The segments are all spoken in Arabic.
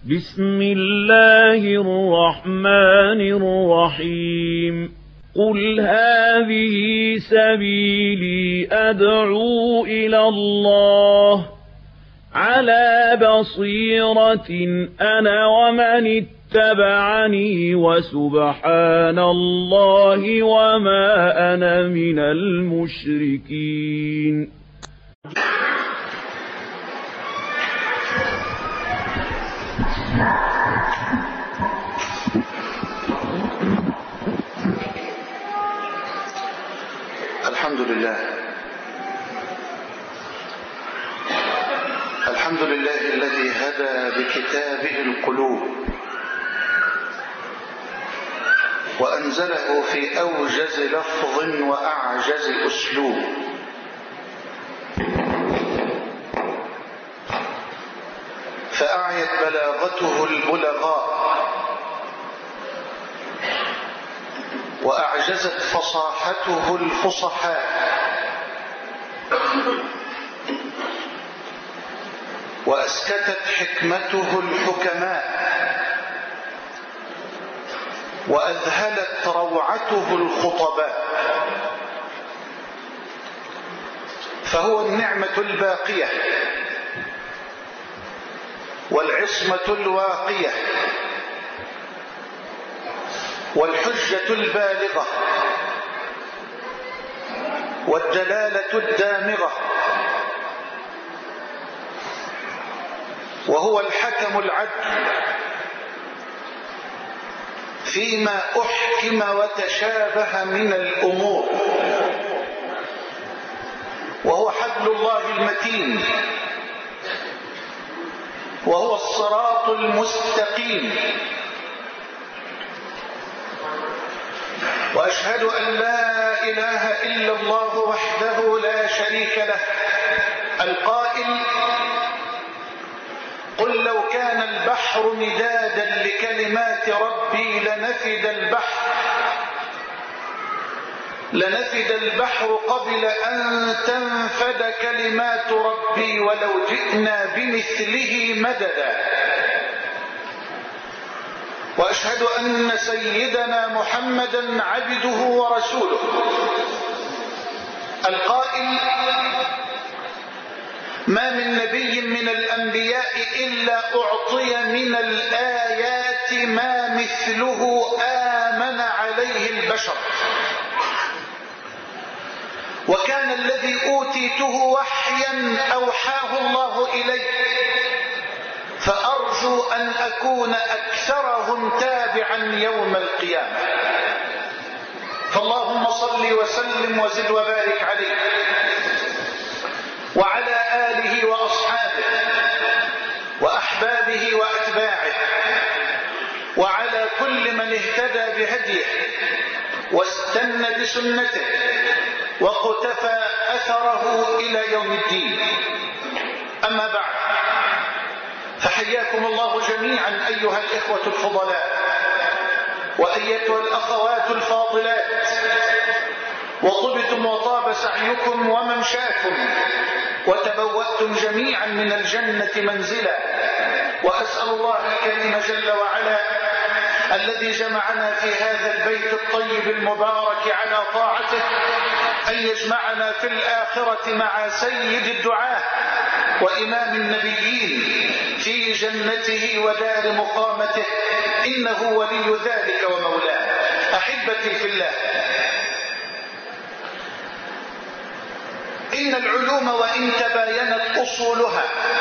بسم الله الرحمن الرحيم قل هذه سبيلي أدعو إلى الله على بصيرة أنا ومن اتبعني وسبحان الله وما أنا من المشركين. الحمد لله الذي هدى بكتابه القلوب وأنزله في أوجز لفظ وأعجز أسلوب، فأعيت بلاغته البلغاء وأعجزت فصاحته الفصحاء، وأسكتت حكمته الحكماء، وأذهلت روعته الخطباء، فهو النعمة الباقية والعصمة الواقية والحجة البالغة والدلالة الدامغة، وهو الحكم العدل فيما أحكم وتشابه من الأمور، وهو حبل الله المتين، وهو الصراط المستقيم. وأشهد أن لا إله إلا الله وحده لا شريك له القائل: قل لو كان البحر مدادا لكلمات ربي لنفد البحر قبل أن تنفد كلمات ربي ولو جئنا بمثله مددا. وأشهد أن سيدنا محمدا عبده ورسوله القائل: ما من نبي من الأنبياء إلا أعطي من الآيات ما مثله آمن عليه البشر، وكان الذي أوتيته وحيا أوحاه الله إلي، فأرجو أن أكون أكثرهم تابعا يوم القيامة. فاللهم صل وسلم وزد وبارك عليه وعلى آله وأصحابه وأحبابه وأتباعه وعلى كل من اهتدى بهديه واستنى بسنته وقتفى أثره إلى يوم الدين. أما بعد، فحياكم الله جميعا أيها الإخوة الفضلاء وأيتها الأخوات الفاضلات، وطبتم وطاب سعيكم وممشاكم، وتبوأتم جميعا من الجنة منزلا. وأسأل الله الكريم جل وعلا الذي جمعنا في هذا البيت الطيب المبارك على طاعته أن يجمعنا في الآخرة مع سيد الدعاة وإمام النبيين في جنته ودار مقامته، إنه ولي ذلك ومولاه. أحبتي في الله، إن العلوم وإن تباينت أصولها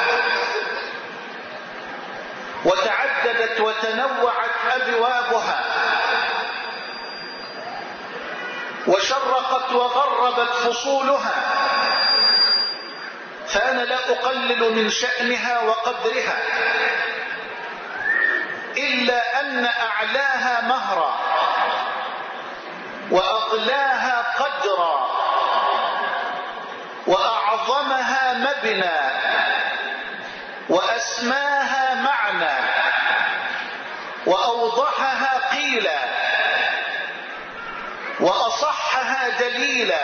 وتعددت وتنوعت أبوابها وشرقت وغربت فصولها، فأنا لا أقلل من شأنها وقدرها، إلا أن أعلاها مهرا وأغلاها قدرا وأعظمها مبنى وأسماها معنى وأوضحها قيلا وأصحها دليلا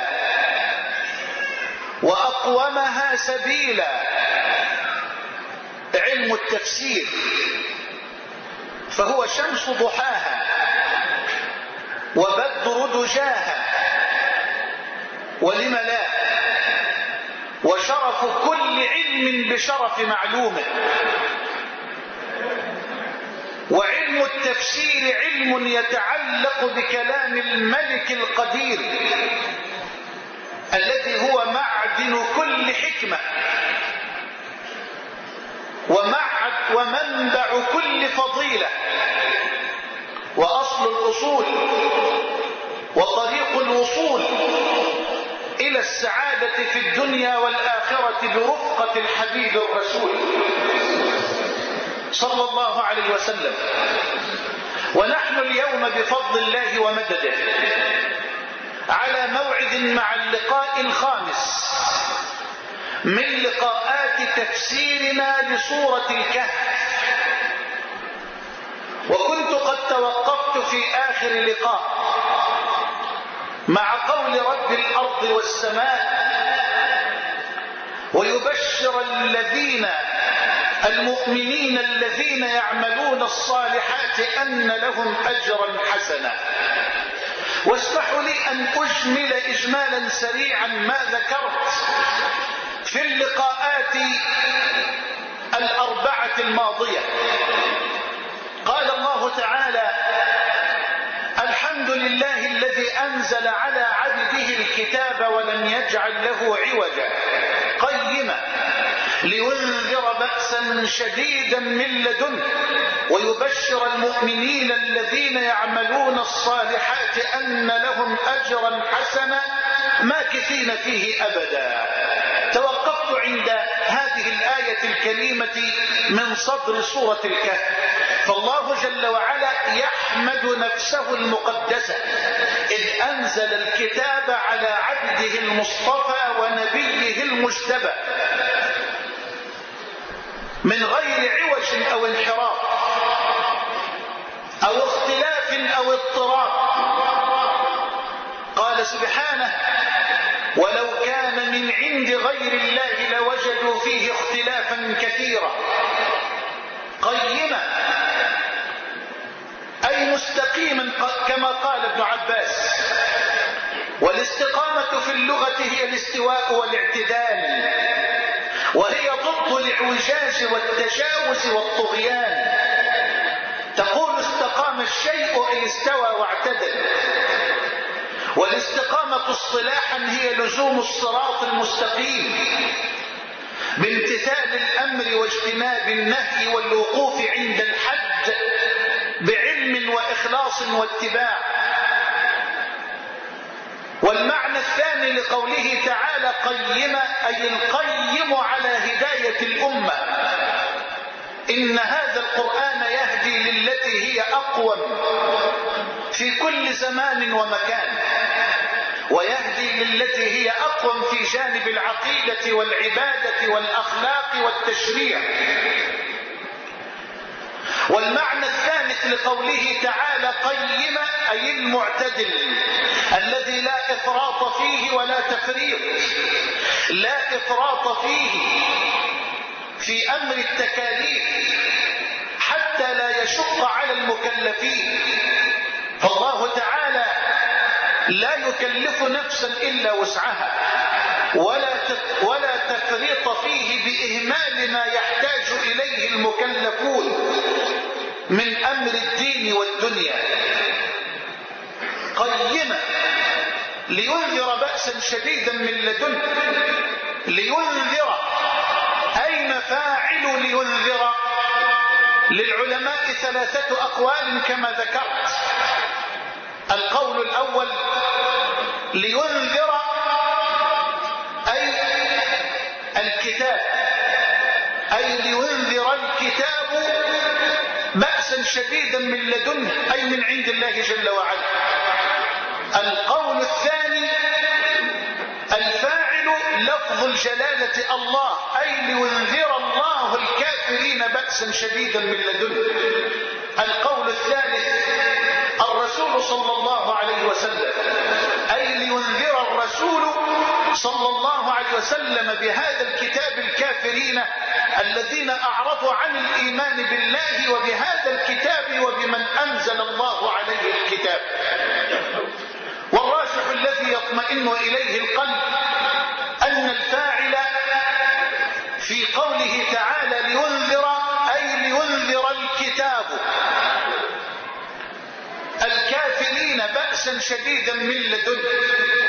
وأقومها سبيلا علم التفسير. فهو شمس ضحاها وبدر دجاها، ولم لا، وشرف كل علم بشرف معلومه، وعلم التفسير علم يتعلق بكلام الملك القدير الذي هو معدن كل حكمة ومنبع كل فضيلة وأصل الأصول وطريق الوصول إلى السعادة في الدنيا والآخرة برفقة الحبيب الرسول صلى الله عليه وسلم. ونحن اليوم بفضل الله ومدده على موعد مع اللقاء الخامس من لقاءات تفسيرنا لسورة الكهف. وكنت قد توقفت في آخر لقاء مع قول رب الأرض والسماء: ويبشر الذين المؤمنين الذين يعملون الصالحات أن لهم أجرا حسنا. واسمحوا لي أن أجمل إجمالا سريعا ما ذكرت في اللقاءات الأربعة الماضية. قال الله تعالى: الحمد لله الذي أنزل على عبده الكتاب ولم يجعل له عوجا قيما لينذر بأسا شديدا من لدنه ويبشر المؤمنين الذين يعملون الصالحات أن لهم أجرا حسنا ماكثين فيه أبدا. توقفت عند هذه الآية الكريمة من صدر سورة الكهف. فالله جل وعلا يحمد نفسه المقدسة إذ أنزل الكتاب على عبده المصطفى ونبيه المجتبى من غير عوج أو انحراف أو اختلاف أو اضطراب. قال سبحانه: ولو كان من عند غير الله لوجدوا فيه اختلافا كثيرا قيما أي مستقيما كما قال ابن عباس. والاستقامة في اللغة هي الاستواء والاعتدال، وهي ضد الاعوجاج والتجاوز والطغيان. تقول استقام الشيء أي استوى واعتدل. والاستقامة اصطلاحا هي لزوم الصراط المستقيم بامتثال الأمر واجتناب النهي والوقوف عند الحد بعلم وإخلاص واتباع. والمعنى الثاني لقوله تعالى قيما أي القيم على هداية الأمة. إن هذا القرآن يهدي للتي هي أقوم في كل زمان ومكان، ويهدي للتي هي أقوم في جانب العقيدة والعبادة والأخلاق والتشريع. والمعنى الثالث لقوله تعالى قيما أي المعتدل الذي لا إفراط فيه ولا تفريط، لا إفراط فيه في أمر التكاليف حتى لا يشق على المكلفين. فالله تعالى لا يكلف نفسا إلا وسعها ولا تفريط فيه بإهمال ما يحتاج إليه المكلفون من أمر الدين والدنيا. قيما لينذر بأسا شديدا من لدنه. لينذر أين فاعل لينذر؟ للعلماء ثلاثة أقوال كما ذكرت. القول الأول لينذر أي الكتاب، أي لينذر الكتاب بأسا شديدا من لدنه أي من عند الله جل وعلا. القول الثاني الفاعل لفظ الجلالة الله أي لينذر الله الكافرين بأسا شديدا من لدنه. القول الثالث الرسول صلى الله عليه وسلم أي لينذر الرسول صلى الله عليه وسلم بهذا الكتاب الكافرين الذين أعرضوا عن الإيمان بالله وبهذا الكتاب يطمئن إليه القلب أن الفاعل في قوله تعالى لينذر أي لينذر الكتاب الكافرين بأسا شديدا من لدنه.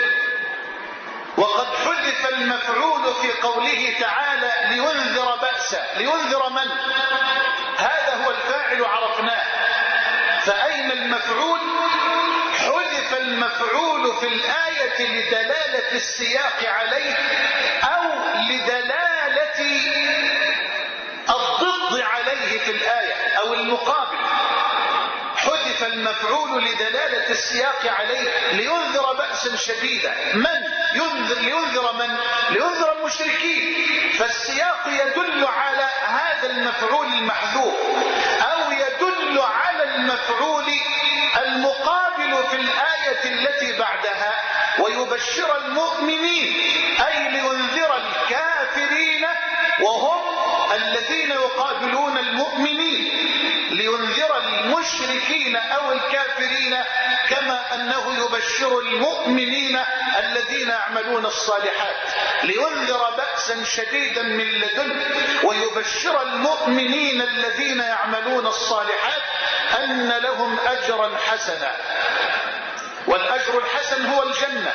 وقد حذف المفعول في قوله تعالى لينذر بأسا. لينذر من؟ هذا هو الفاعل عرفناه، فأين المفعول؟ حذف المفعول في الآية لدلالة السياق عليه أو لدلالة الضد عليه في الآية أو المقابل. حذف المفعول لدلالة السياق عليه لينذر بأسا شديدا. من ينذر؟ لينذر من؟ لينذر المشركين. فالسياق يدل على هذا المفعول المحذوف أو يدل على المفعول المقابل في الآية التي بعدها ويبشر المؤمنين أي لينذر الكافرين وهم الذين يقابلون المؤمنين، لينذر المشركين أو الكافرين كما أنه يبشر المؤمنين الذين يعملون الصالحات. لينذر بأسا شديدا من لدنه ويبشر المؤمنين الذين يعملون الصالحات أن لهم أجرا حسنا. والأجر الحسن هو الجنة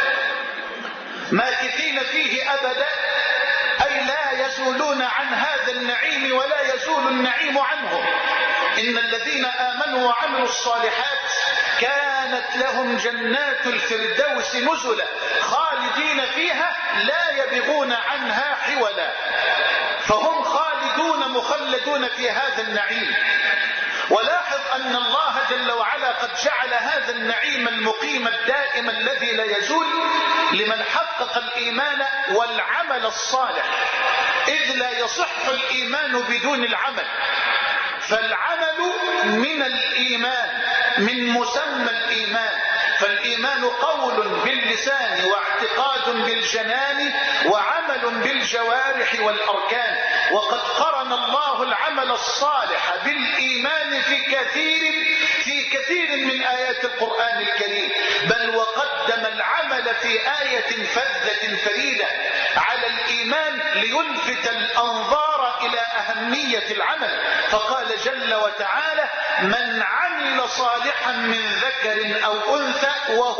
ماكثين فيه أبدا، أي لا يزولون عن هذا النعيم ولا يزول النعيم عنهم. إن الذين آمنوا وعملوا الصالحات كانت لهم جنات الفردوس نزلا خالدين فيها لا يبغون عنها حولا. فهم خالدون مخلدون في هذا النعيم. ولاحظ أن الله جل وعلا قد جعل هذا النعيم المقيم الدائم الذي لا يزول لمن حقق الإيمان والعمل الصالح، إذ لا يصح الإيمان بدون العمل. فالعمل من الإيمان، من مسمى الإيمان. فالإيمان قول باللسان واعتقاد بالجنان وعمل بالجوارح والأركان. وقد قرن الله العمل الصالح بالإيمان في كثير من آيات القرآن الكريم، بل وقدم العمل في آية فذة فريدة على الإيمان ليلفت الأنظار إلى أهمية العمل. فقال جل وتعالى: من عمل صالحا من ذكر أو أنثى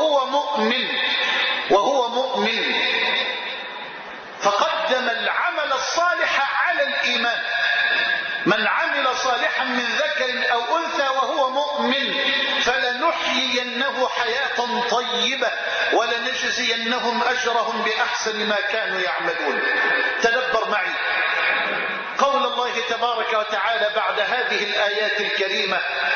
وهو مؤمن. فقدم العمل الصالح على الإيمان. من عمل صالحا من ذكر أو أنثى وهو مؤمن فلنحيينه حياة طيبة ولنجزينهم أجرهم بأحسن ما كانوا يعملون. تدبر معي قول الله تبارك وتعالى بعد هذه الآيات الكريمة: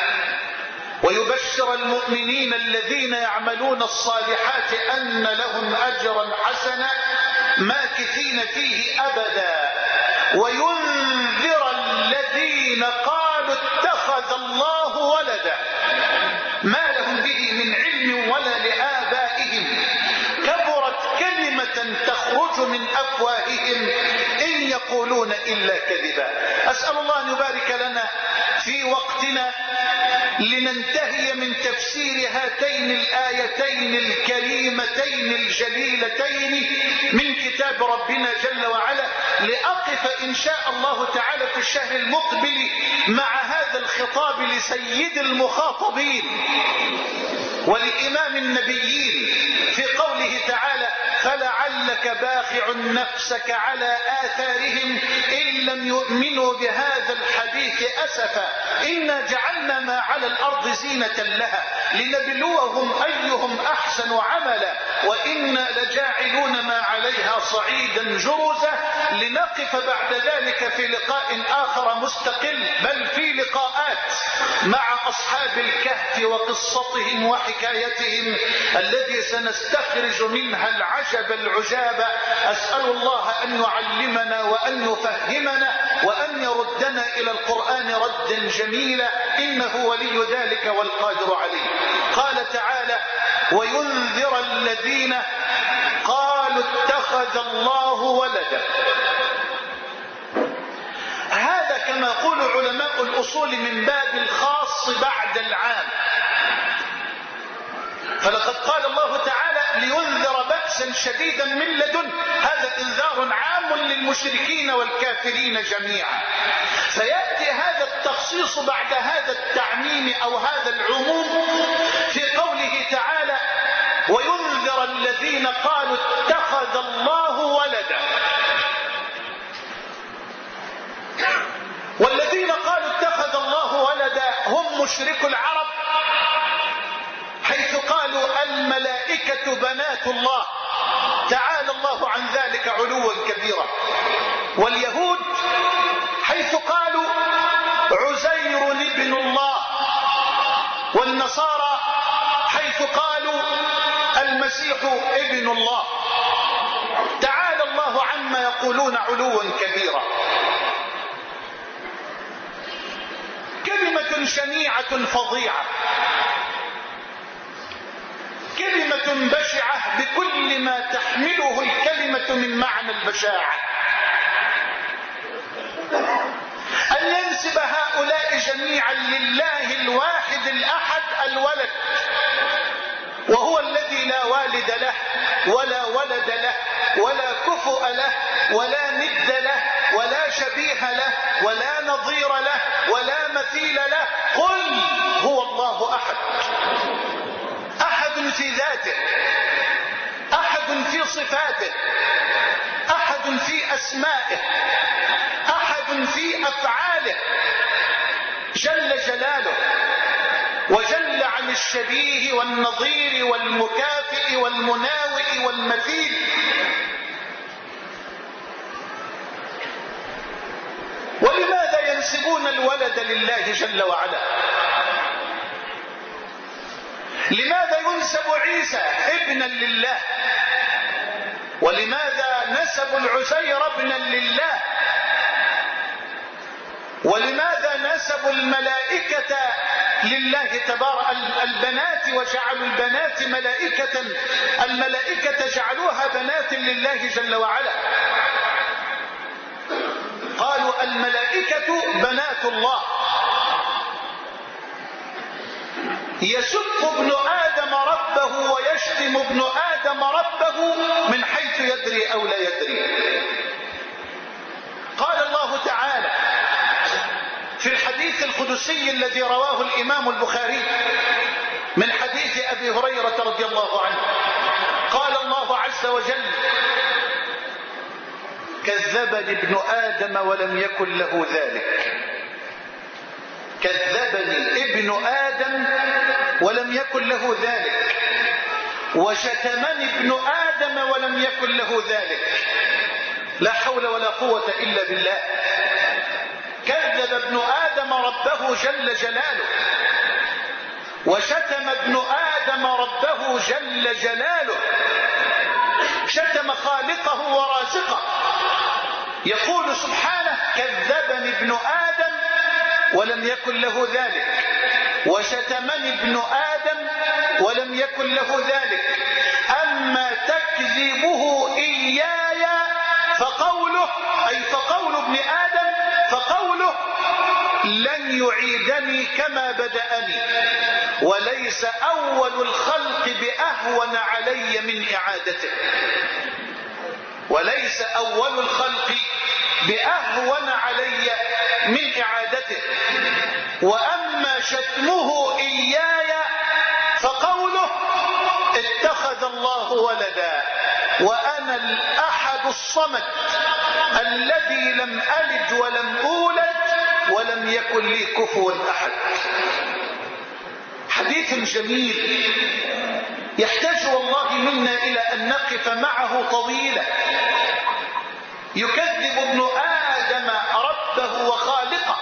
ويبشر المؤمنين الذين يعملون الصالحات أن لهم أجرا حسنا ماكثين فيه أبدا وينذر الذين قالوا اتخذ الله ولدا ما لهم به من علم ولا لآبائهم كبرت كلمة تخرج من أفواههم إن يقولون إلا كذبا. أسأل الله أن يبارك لنا في وقتنا لننتهي من تفسير هاتين الآيتين الكريمتين الجليلتين من كتاب ربنا جل وعلا، لأقف إن شاء الله تعالى في الشهر المقبل مع هذا الخطاب لسيد المخاطبين ولإمام النبيين في قوله تعالى: فلعلك باخع نفسك على آثارهم إن لم يؤمنوا بهذا الحديث أسفا إنا جعلنا ما على الأرض زينة لها لنبلوهم أيهم أحسن عملا وإنا لجاعلون ما عليها صعيدا جرزا. لنقف بعد ذلك في لقاء آخر مستقل، بل في لقاءات مع أصحاب الكهف وقصتهم وحكايتهم الذي سنستخرج منها العجب العجاب. أسأل الله أن يعلمنا وأن يفهمنا وأن يردنا إلى القرآن ردا جميلا، إنه ولي ذلك والقادر عليه. قال تعالى: وينذر الذين قالوا اتخذ الله ولدا. هذا كما يقول علماء الأصول من باب الخاص بعد العام. فلقد قال الله تعالى: لينذر بأسا شديدا من لدن. هذا انذار عام للمشركين والكافرين جميعا. فيأتي هذا التخصيص بعد هذا التعميم أو هذا العموم في قوله تعالى: وينذر الذين قالوا اتخذ الله ولدا. والذين قالوا اتخذ الله ولدا هم مشركو العرب، حيث قالوا الملائكة بنات الله، تعالى الله عن ذلك علوا كبيرا. واليهود حيث قالوا عزير ابن الله، والنصارى حيث قالوا المسيح ابن الله، تعالى الله عما يقولون علوا كبيرا. كلمة شنيعة فظيعة، كلمة بشعة بكل ما تحمله الكلمة من معنى البشاعة. أن ينسب هؤلاء جميعا لله الواحد الأحد الولد، وهو الذي لا والد له ولا ولد له ولا كفؤ له ولا ند له ولا شبيه له ولا نظير له ولا مثيل له. قل هو الله أحد، أحد في ذاته، أحد في صفاته، أحد في أسمائه، أحد في أفعاله، جل جلاله وجل عن الشبيه والنظير والمكافئ والمناوئ والمثيل. ولماذا ينسبون الولد لله جل وعلا؟ لماذا ينسب عيسى ابنا لله؟ ولماذا نسبوا العزير ابنا لله؟ ولماذا نسبوا الملائكة لله تبارك البنات وجعلوا البنات ملائكة؟ الملائكة جعلوها بنات لله جل وعلا. قالوا الملائكة بنات الله. يسب ابن آدم ربه ويشتم ابن آدم ربه من حيث يدري أو لا يدري. قال الله تعالى في الحديث القدسي الذي رواه الإمام البخاري من حديث أبي هريرة رضي الله عنه، قال الله عز وجل: كذبني ابن آدم ولم يكن له ذلك. كذبني ابن آدم ولم يكن له ذلك، وشتمني ابن آدم ولم يكن له ذلك. لا حول ولا قوة إلا بالله. كذب ابن آدم ربه جل جلاله، وشتم ابن آدم ربه جل جلاله، شتم خالقه ورازقه. يقول سبحانه: كذبني ابن آدم ولم يكن له ذلك، وشتمني ابن آدم ولم يكن له ذلك. أما تكذبه إياي فقوله، أي فقول ابن آدم، فقوله: لن يعيدني كما بدأني، وليس أول الخلق بأهون علي من إعادته. وليس أول الخلق بأهون علي من إعادته. وأما شتمه إياي فقوله: اتخذ الله ولدا وأنا الأحد الصمد الذي لم ألد ولم أولد ولم يكن لي كفوا أحد. حديث جميل يحتاج والله منا إلى أن نقف معه طويلا. يكذب ابن آدم ربه وخالقه،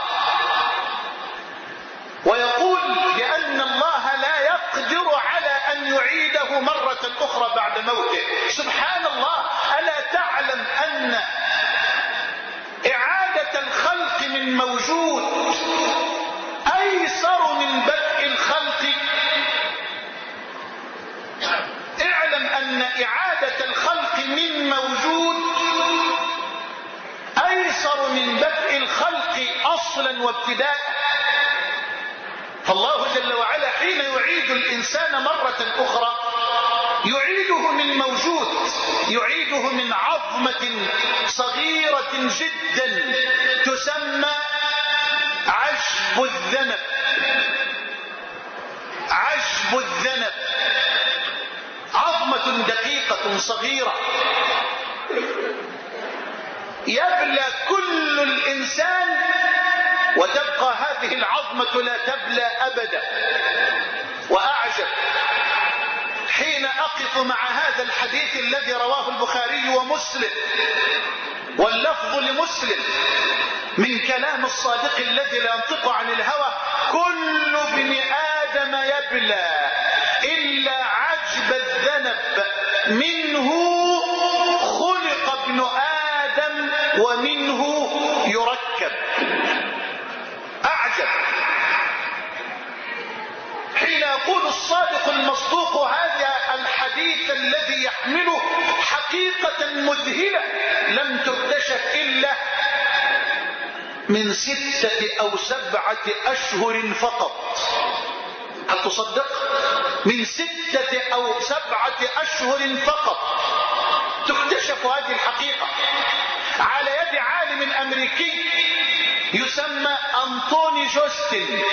ويقول بأن الله لا يقدر على أن يعيده مرة أخرى بعد موته. سبحان الله! ألا تعلم أن إعادة الخلق من موجود أيسر من بدء الخلق؟ اعلم أن إعادة الخلق من موجود أيسر من بدء الخلق أصلا وابتداء. فالله جل وعلا حين يعيد الإنسان مرة أخرى يعيده من موجود، يعيده من عظمة صغيرة جدا تسمى عشب الذنب. عشب الذنب عظمة دقيقة صغيرة يبلى كل الإنسان، وتبقى هذه العظمة لا تبلى أبدا. وأعجب حين أقف مع هذا الحديث الذي رواه البخاري ومسلم، واللفظ لمسلم، من كلام الصادق الذي لا ينطق عن الهوى: كل ابن آدم يبلى إلا عجب الذنب، منه خلق ابن آدم ومنه يركب. أعجب حين يقول الصادق المصدوق هذا الحديث الذي يحمله حقيقة مذهلة لم تكتشف إلا من 6 أو 7 أشهر فقط. هل تصدق؟ من 6 أو 7 أشهر فقط تكتشف هذه الحقيقة على يد عالم أمريكي يسمى أنطوني جوستن،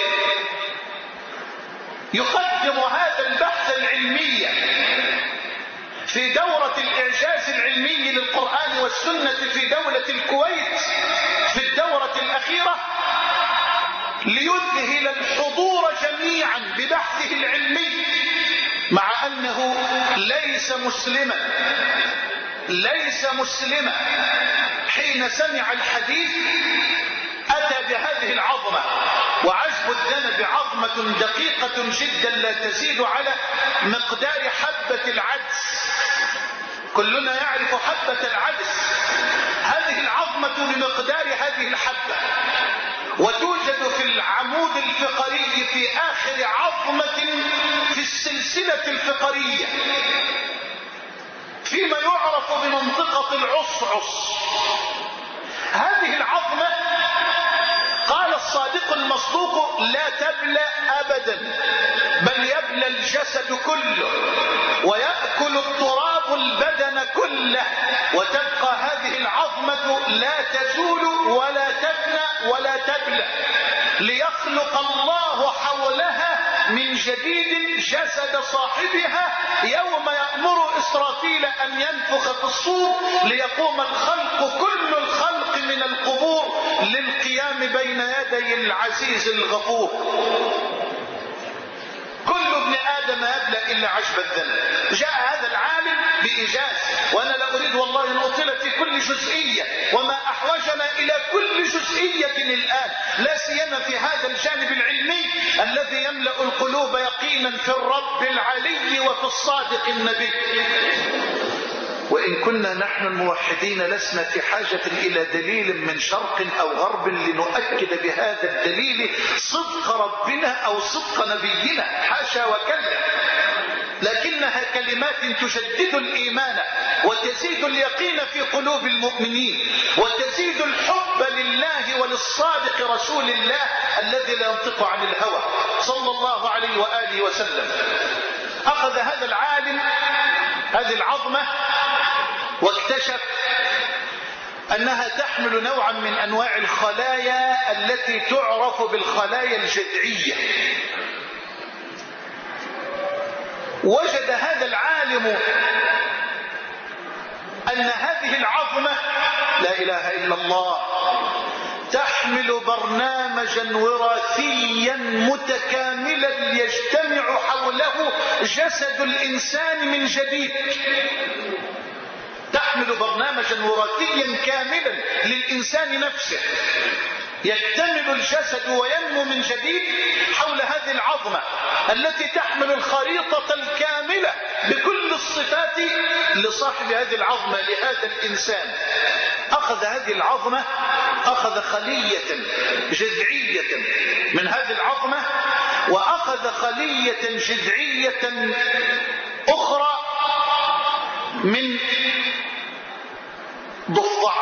يقدم هذا البحث العلمي في دورة الإعجاز العلمي للقرآن والسنة في دولة الكويت في الدورة الأخيرة، ليذهل الحضور جميعا ببحثه العلمي، مع أنه ليس مسلما حين سمع الحديث أتى بهذه العظمة. وعجب الذنب عظمة دقيقة جدا لا تزيد على مقدار حبة العدس. كلنا يعرف حبة العدس، هذه العظمة بمقدار هذه الحبة، وتوجد في العمود الفقري في آخر عظمة في السلسلة الفقرية فيما يعرف بمنطقة العصعص. هذه العظمة قال الصادق المصدوق لا تبلى أبدا، بل يبلى الجسد كله ويأكل التراب البدن كله، وتبقى هذه العظمة لا تزول ولا تفنى ولا تبلى، ليخلق الله حولها من جديد جسد صاحبها يوم يأمر إسرافيل أن ينفخ في الصور ليقوم الخلق، كل الخلق من القبور، للقيام بين يدي العزيز الغفور. كل ابن آدم يبلى إلا عجب الذنب. جاء هذا العالم بإيجاز، وأنا لا أريد والله أن أطيل في كل جزئية، وما أحوجنا إلى كل جزئية الآن، لا سيما في هذا الجانب العلمي الذي يملأ القلوب يقينا في الرب العلي وفي الصادق النبي. وإن كنا نحن الموحدين لسنا في حاجة إلى دليل من شرق أو غرب لنؤكد بهذا الدليل صدق ربنا أو صدق نبينا، حاشا وكلا، لكنها كلمات تجدد الإيمان وتزيد اليقين في قلوب المؤمنين وتزيد الحب لله وللصادق رسول الله الذي لا ينطق عن الهوى صلى الله عليه وآله وسلم. أخذ هذا العالم هذه العظمة واكتشف أنها تحمل نوعا من أنواع الخلايا التي تعرف بالخلايا الجذعية. وجد هذا العالم أن هذه العظمة لا إله إلا الله تحمل برنامجا وراثيا متكاملا يجتمع حوله جسد الإنسان من جديد. تحمل برنامجا وراثيا كاملا للإنسان نفسه، يكتمل الجسد وينمو من جديد حول هذه العظمة التي تحمل الخريطة الكاملة بكل الصفات لصاحب هذه العظمة لهذا الإنسان. أخذ هذه العظمة، أخذ خلية جذعية من هذه العظمة، وأخذ خلية جذعية أخرى من ضفدع،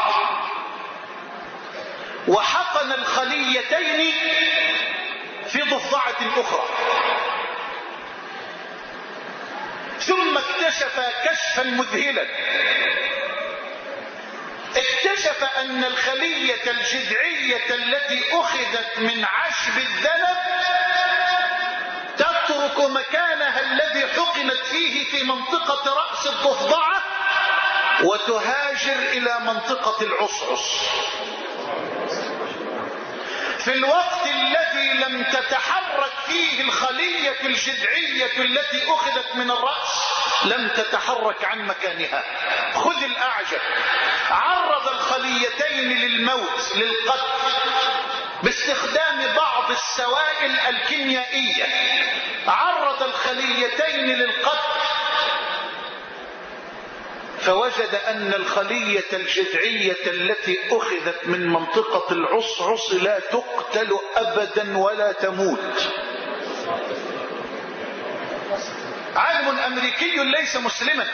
وحقن الخليتين في ضفدعة أخرى، ثم اكتشف كشفا مذهلا، اكتشف أن الخلية الجذعية التي أخذت من عشب الذنب تترك مكانها الذي حقنت فيه في منطقة رأس الضفدعة وتهاجر إلى منطقة العصعص. في الوقت الذي لم تتحرك فيه الخلية الجذعية التي أخذت من الرأس لم تتحرك عن مكانها. خذ الأعجب، عرض الخليتين للموت للقتل باستخدام بعض السوائل الكيميائية، عرض الخليتين للقتل فوجد أن الخلية الجذعية التي أخذت من منطقة العصعص لا تقتل أبدا ولا تموت. عالم أمريكي ليس مسلما،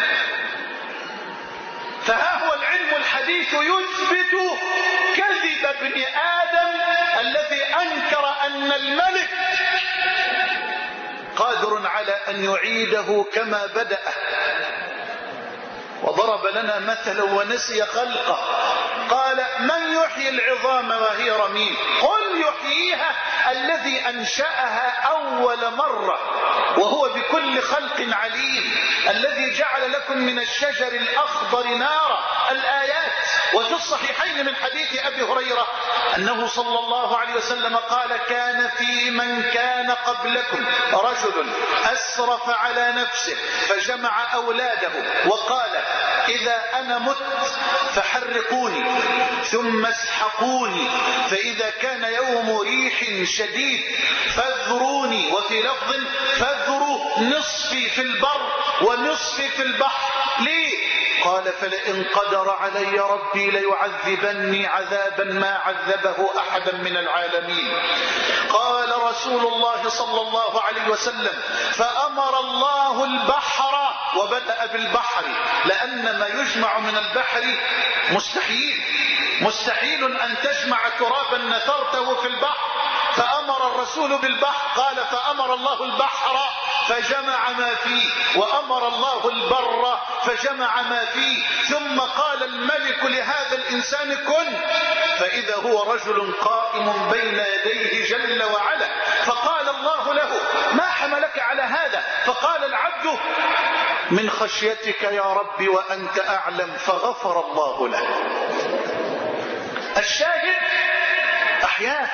فها هو العلم الحديث يثبت كذب ابن آدم الذي أنكر أن الملك قادر على أن يعيده كما بدأ، وضرب لنا مثلا ونسي خلقه. قال: من يحيي العظام وهي رميم؟ قل يحييها الذي أنشأها أول مرة وهو بكل خلق عليم، الذي جعل لكم من الشجر الأخضر نارا. الآيات. وفي الصحيحين من حديث أبي هريرة أنه صلى الله عليه وسلم قال: كان في من كان قبلكم رجل أسرف على نفسه فجمع أولاده وقال: إذا أنا مت فحرقوني ثم اسحقوني، فإذا كان يوم ريح شديد فاذروني، وفي لفظ فاذروا نصفي في البر ونصفي في البحر. ليه؟ قال: فلئن قدر علي ربي ليعذبني عذابا ما عذبه أحدا من العالمين. قال رسول الله صلى الله عليه وسلم: فأمر الله البحر، وبدأ بالبحر لأن ما يجمع من البحر مستحيل أن تجمع ترابا نثرته في البحر، فأمر الرسول بالبحر. قال: فأمر الله البحر فجمع ما فيه، وأمر الله البر فجمع ما فيه، ثم قال الملك لهذا الإنسان: كن، فإذا هو رجل قائم بين يديه جل وعلا. فقال الله له: ما حملك على هذا؟ فقال العبد: من خشيتك يا رب وأنت أعلم، فغفر الله له. الشاهد أحياه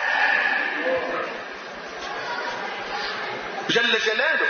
جل جلاله.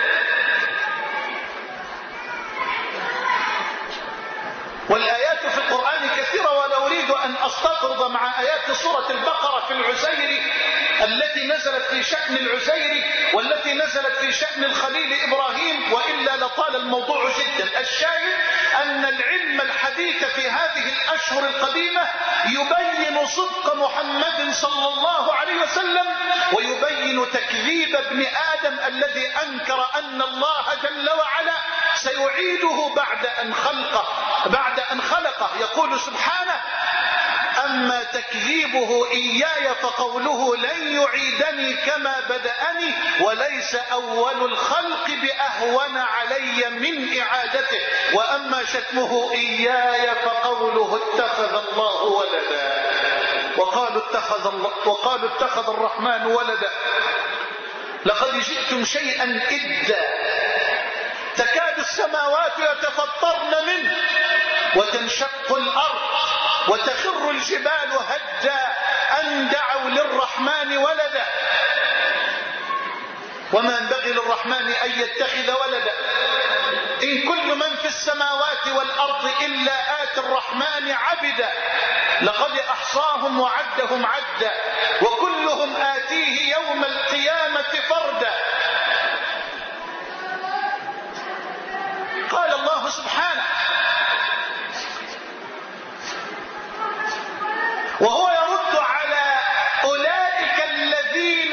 والآيات في القرآن كثيرة، ولا أريد أن أستطرد مع آيات سورة البقرة في العزير التي نزلت في شأن العزير والتي نزلت في شأن الخليل إبراهيم، وإلا لطال الموضوع جدا. الشاهد أن العلم الحديث في هذه الأشهر القديمة يبين صدق محمد صلى الله عليه وسلم، ويبين تكذيب ابن آدم الذي أنكر أن الله جل وعلا سيعيده بعد أن خلقه. يقول سبحانه: أما تكذيبه إياي فقوله لن يعيدني كما بدأني وليس أول الخلق بأهون علي من إعادته، وأما شتمه إياي فقوله اتخذ الله ولدا، وقالوا اتخذ الرحمن ولدا. لقد جئتم شيئا إدا، تكاد السماوات يتفطرن منه وتنشق الأرض وتخر الجبال هدا أن دعوا للرحمن ولدا، وما ينبغي للرحمن أن يتخذ ولدا. إن كل من في السماوات والأرض إلا آتي الرحمن عبدا، لقد أحصاهم وعدهم عدا، وكلهم آتيه يوم القيامة فردا. قال الله سبحانه: وهو يرد على أولئك الذين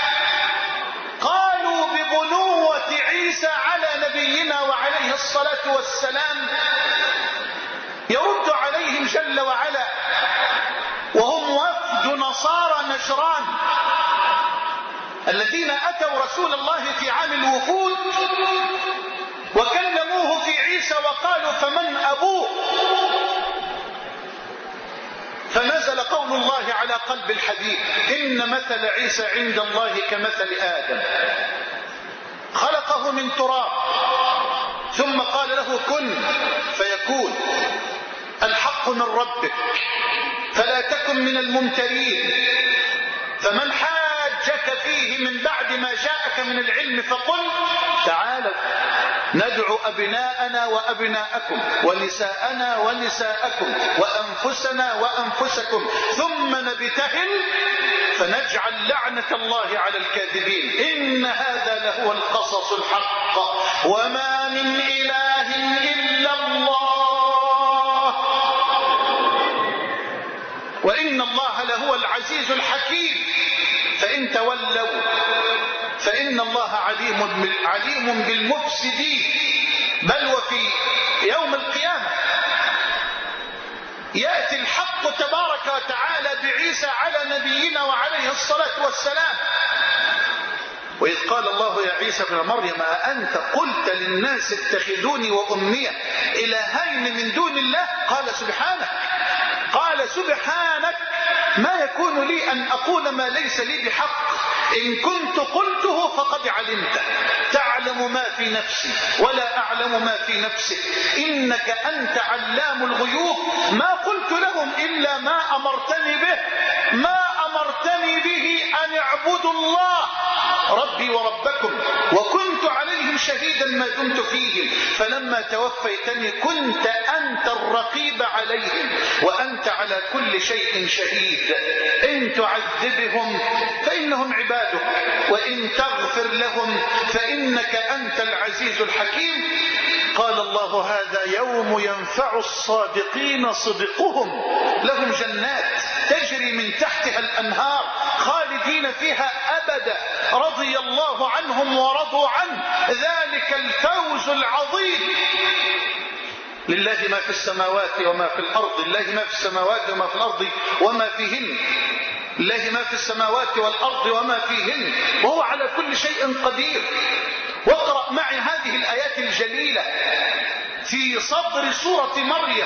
قالوا ببنوة عيسى على نبينا وعليه الصلاة والسلام، يرد عليهم جل وعلا وهم وفد نصارى نجران الذين أتوا رسول الله في عام الوفود وكلموه في عيسى وقالوا فمن أبوه؟ فنزل قول الله على قلب الحبيب إن مثل عيسى عند الله كمثل آدم خلقه من تراب ثم قال له كن فيكون. الحق من ربك فلا تكن من الممترين. فمن حاجك فيه من بعد ما جاءك من العلم فقل تعالوا ندعو أبناءنا وأبناءكم ونساءنا ونساءكم وأنفسنا وأنفسكم ثم نبتهل فنجعل لعنة الله على الكاذبين. إن هذا لهو القصص الحق وما من إله إلا الله وإن الله لهو العزيز الحكيم. فإن تولوا فإن الله عليم بالمفسدين. بل وفي يوم القيامة يأتي الحق تبارك وتعالى بعيسى على نبينا وعليه الصلاة والسلام. وإذ قال الله يا عيسى ابن مريم أأنت قلت للناس اتخذوني وأمي إلهين من دون الله قال سبحانك ما يكون لي أن أقول ما ليس لي بحق إن كنت قلته فقد علمت تعلم ما في نفسي ولا أعلم ما في نفسك إنك أنت علام الغيوب. ما قلت لهم إلا ما أمرتني به أن اعبدوا الله ربي وربكم وكنت عليهم شهيدا ما دمت فيهم فلما توفيتني كنت أنت الرقيب عليهم وأنت على كل شيء شهيد. إن تعذبهم فإنهم عبادك وإن تغفر لهم فإنك أنت العزيز الحكيم. قال الله هذا يوم ينفع الصادقين صدقهم لهم جنات تجري من تحتها الأنهار خالدين فيها أبدا رضي الله عنهم ورضوا عنه ذلك الفوز العظيم. لله ما في السماوات وما في الأرض لله ما في السماوات وما في الأرض وما فيهن لله ما في السماوات والأرض وما فيهن وهو على كل شيء قدير. واقرأ معي هذه الآيات الجليلة في صدر سورة مريم.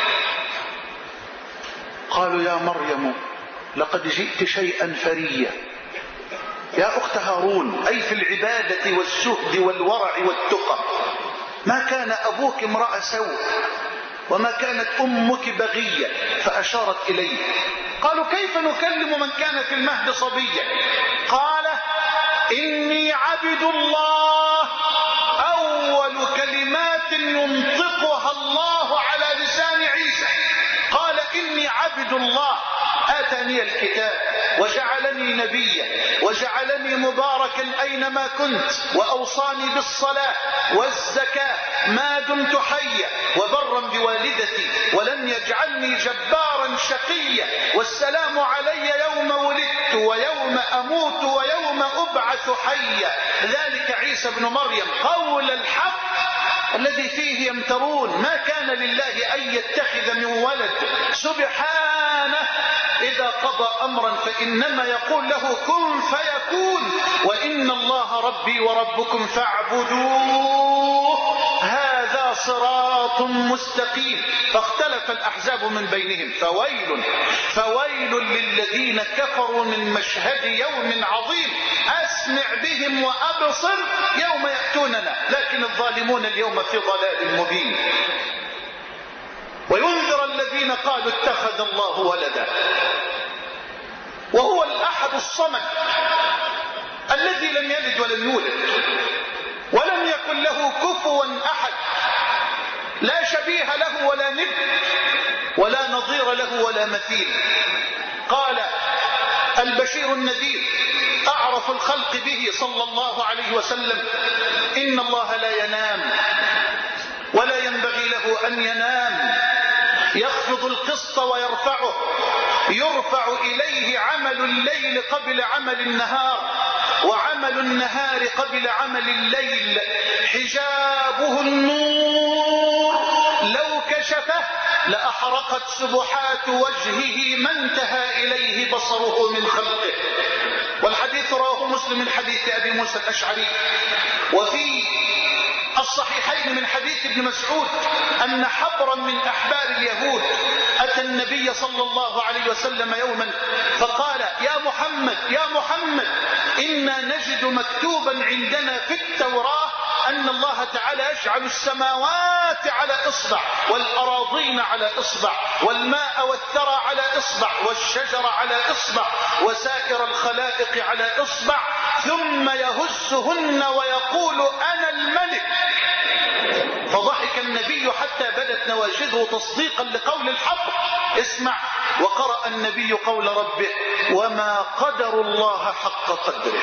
قالوا يا مريم لقد جئت شيئا فريا يا أخت هارون أي في العبادة والزهد والورع والتقى ما كان أبوك امرأ سوء وما كانت أمك بغية فأشارت إليه. قالوا كيف نكلم من كان في المهد صبيا قال إني عبد الله أول كلمات ينطقها الله على لسان عيسى قال إني عبد الله آتاني الكتاب وجعلني نبيا وجعلني مباركا أينما كنت وأوصاني بالصلاة والزكاة ما دمت حيا وبرا بوالدتي ولم يجعلني جبارا شقيا والسلام علي يوم ولدت ويوم أموت ويوم أبعث حيا ذلك عيسى ابن مريم قول الحق الذي فيه يمترون ما كان لله أن يتخذ من ولد سبحانه إذا قضى أمرا فإنما يقول له كن فيكون وإن الله ربي وربكم فاعبدوه هذا صراط مستقيم. فاختلف الأحزاب من بينهم فويل للذين كفروا من مشهد يوم عظيم أسمع بهم وأبصر يوم يأتوننا لكن الظالمون اليوم في ضلال مبين. وينذر الذين قالوا اتخذ الله ولدا وهو الأحد الصمد الذي لم يلد ولم يولد ولم يكن له كفوا أحد لا شبيه له ولا ند ولا نظير له ولا مثيل. قال البشير النذير أعرف الخلق به صلى الله عليه وسلم إن الله لا ينام ولا ينبغي له أن ينام يخفض القسط ويرفعه يرفع إليه عمل الليل قبل عمل النهار وعمل النهار قبل عمل الليل حجابه النور لو كشفه لأحرقت سبحات وجهه ما انتهى إليه بصره من خلقه. والحديث رواه مسلم من حديث أبي موسى الأشعري. وفي الصحيحين من حديث ابن مسعود أن حبرا من أحبار اليهود أتى النبي صلى الله عليه وسلم يوما فقال: يا محمد إنا نجد مكتوبا عندنا في التوراة أن الله تعالى يجعل السماوات على إصبع والأراضين على إصبع والماء والثرى على إصبع والشجر على إصبع وسائر الخلائق على إصبع ثم يهزهن ويقول: أنا الملك. فضحك النبي حتى بدت نواجذه تصديقا لقول الحق. اسمع: وقرأ النبي قول ربه: وما قدر الله حق قدره.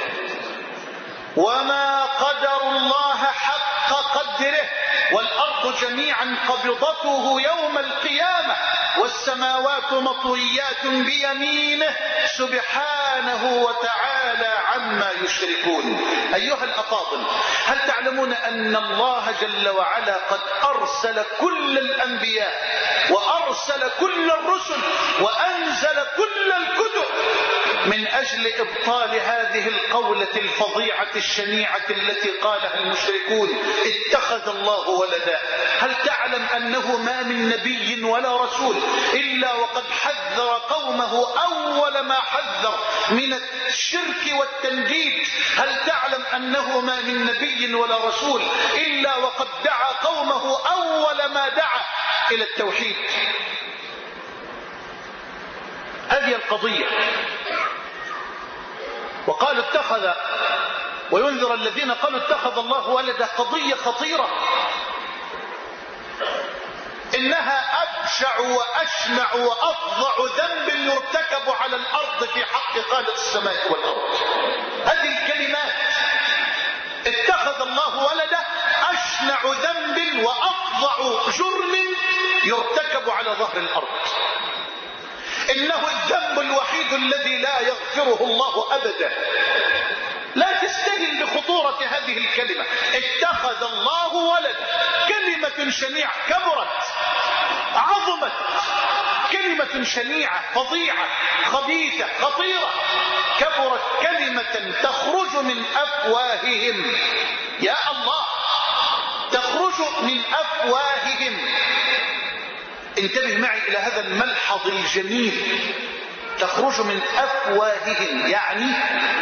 وما قدر الله حق قدره. والأرض جميعا قبضته يوم القيامة والسماوات مطويات بيمينه سبحانه وتعالى عما يشركون. أيها الأفاضل، هل تعلمون أن الله جل وعلا قد أرسل كل الأنبياء وأرسل كل الرسل وأنزل كل الكتب من أجل إبطال هذه القولة الفظيعة الشنيعة التي قالها المشركون: اتخذ الله ولدا. هل تعلم أنه ما من نبي ولا رسول إلا وقد حذر قومه أول ما حذر من الشرك والتنديد؟ هل تعلم أنه ما من نبي ولا رسول إلا وقد دعا قومه أول ما دعا إلى التوحيد؟ هذه القضية. وقالوا اتخذ، وينذر الذين قالوا اتخذ الله ولدا، قضية خطيرة، إنها أبشع وأشنع وأفظع ذنب يرتكب على الأرض في حق خالق السماء والأرض. هذه الكلمات اتخذ الله ولدا أشنع ذنب وأفظع جرم يرتكب على ظهر الأرض. إنه الذنب الوحيد الذي لا يغفره الله أبدا. لا تستهل بخطورة هذه الكلمة. اتخذ الله ولدا، كلمة شنيعة، كبرت، عظمت، كلمة شنيعة، فظيعة، خبيثة، خطيرة، كبرت كلمة تخرج من أفواههم. يا الله، تخرج من أفواههم. انتبه معي إلى هذا الملحظ الجميل. تخرج من أفواههم يعني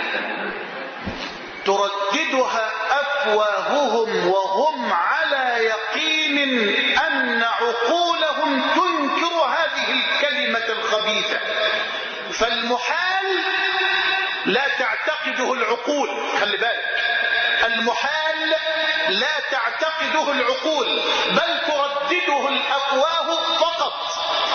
ترددها أفواههم وهم على يقين أن عقولهم تنكر هذه الكلمة الخبيثة. فالمحال لا تعتقده العقول، خلي بالك، المحال لا تعتقده العقول بل تردده الأفواه فقط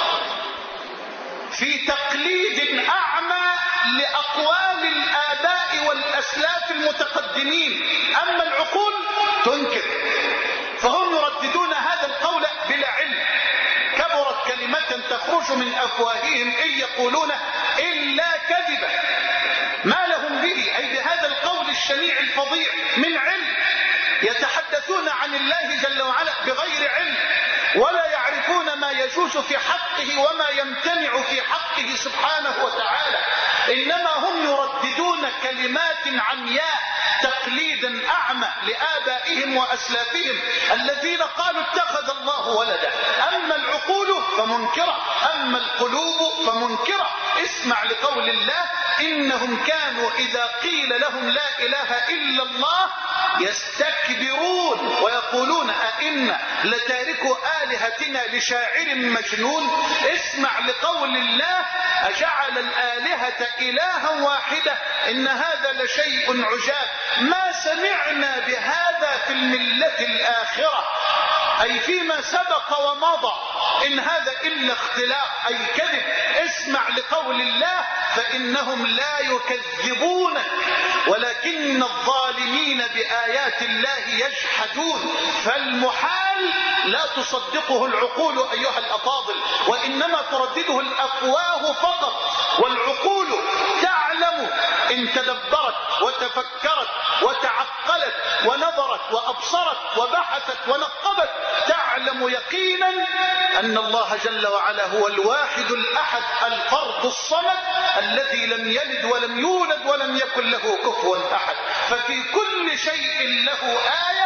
في تقليد أعمى لأقوال الآباء والأسلاف المتقدمين. أما العقول تنكر، فهم يرددون هذا القول بلا علم. كبرت كلمة تخرج من أفواههم إن يقولون إلا كذبا. ما لهم به، أي بهذا القول الشنيع الفظيع، من علم. يتحدثون عن الله جل وعلا بغير علم، ولا يعرفون ما يجوز في حقه وما يمتنع في حقه سبحانه وتعالى. إنما هم يرددون كلمات عمياء تقليدا أعمى لآبائهم وأسلافهم الذين قالوا اتخذ الله ولدا. أما العقول فمنكرة، أما القلوب فمنكرة. اسمع لقول الله: إنهم كانوا إذا قيل لهم لا إله إلا الله يستكبرون ويقولون أئنا لتاركوا آلهتنا لشاعر مجنون. اسمع لقول الله: أجعل الآلهة إلها واحدة إن هذا لشيء عجاب ما سمعنا بهذا في الملة الآخرة، أي فيما سبق ومضى، إن هذا إلا اختلاق، أي كذب. اسمع لقول الله: فإنهم لا يكذبونك ولكن الظالمين بآيات الله يجحدون. فالمحال لا تصدقه العقول أيها الأفاضل، وإنما تردده الأفواه فقط. والعقول تعلم إن تدبرت وتفكرت وتعقلت ونظرت وأبصرت وبحثت ونقبت، تعلم يقينا أن الله جل وعلا هو الواحد الأحد الفرد الصمد الذي لم يلد ولم يولد ولم يكن له كفوا أحد. ففي كل شيء له آية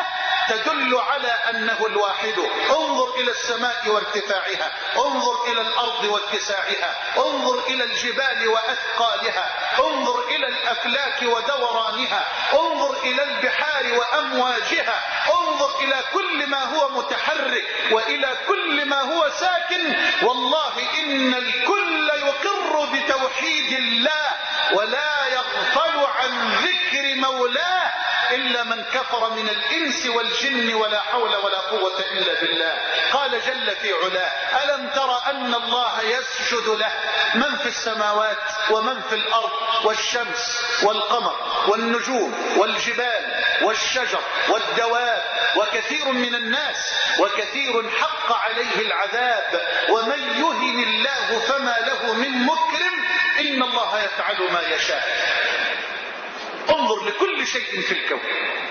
تدل على أنه الواحد. انظر إلى السماء وارتفاعها، انظر إلى الأرض واتساعها، انظر إلى الجبال وأثقالها، انظر إلى الأفلاك ودورانها، انظر إلى البحار وأمواجها، انظر إلى كل ما هو متحرك وإلى كل ما هو ساكن. والله إن الكل يقر بتوحيد الله ولا يغفل عن ذكر مولاه إلا من كفر من الإنس والجن ولا حول ولا قوة إلا بالله. قال جل في علاه: ألم تر أن الله يسجد له من في السماوات ومن في الأرض والشمس والقمر والنجوم والجبال والشجر والدواب وكثير من الناس وكثير حق عليه العذاب ومن يهن الله فما له من مكرم إن الله يفعل ما يشاء. انظر لكل شيء في الكون،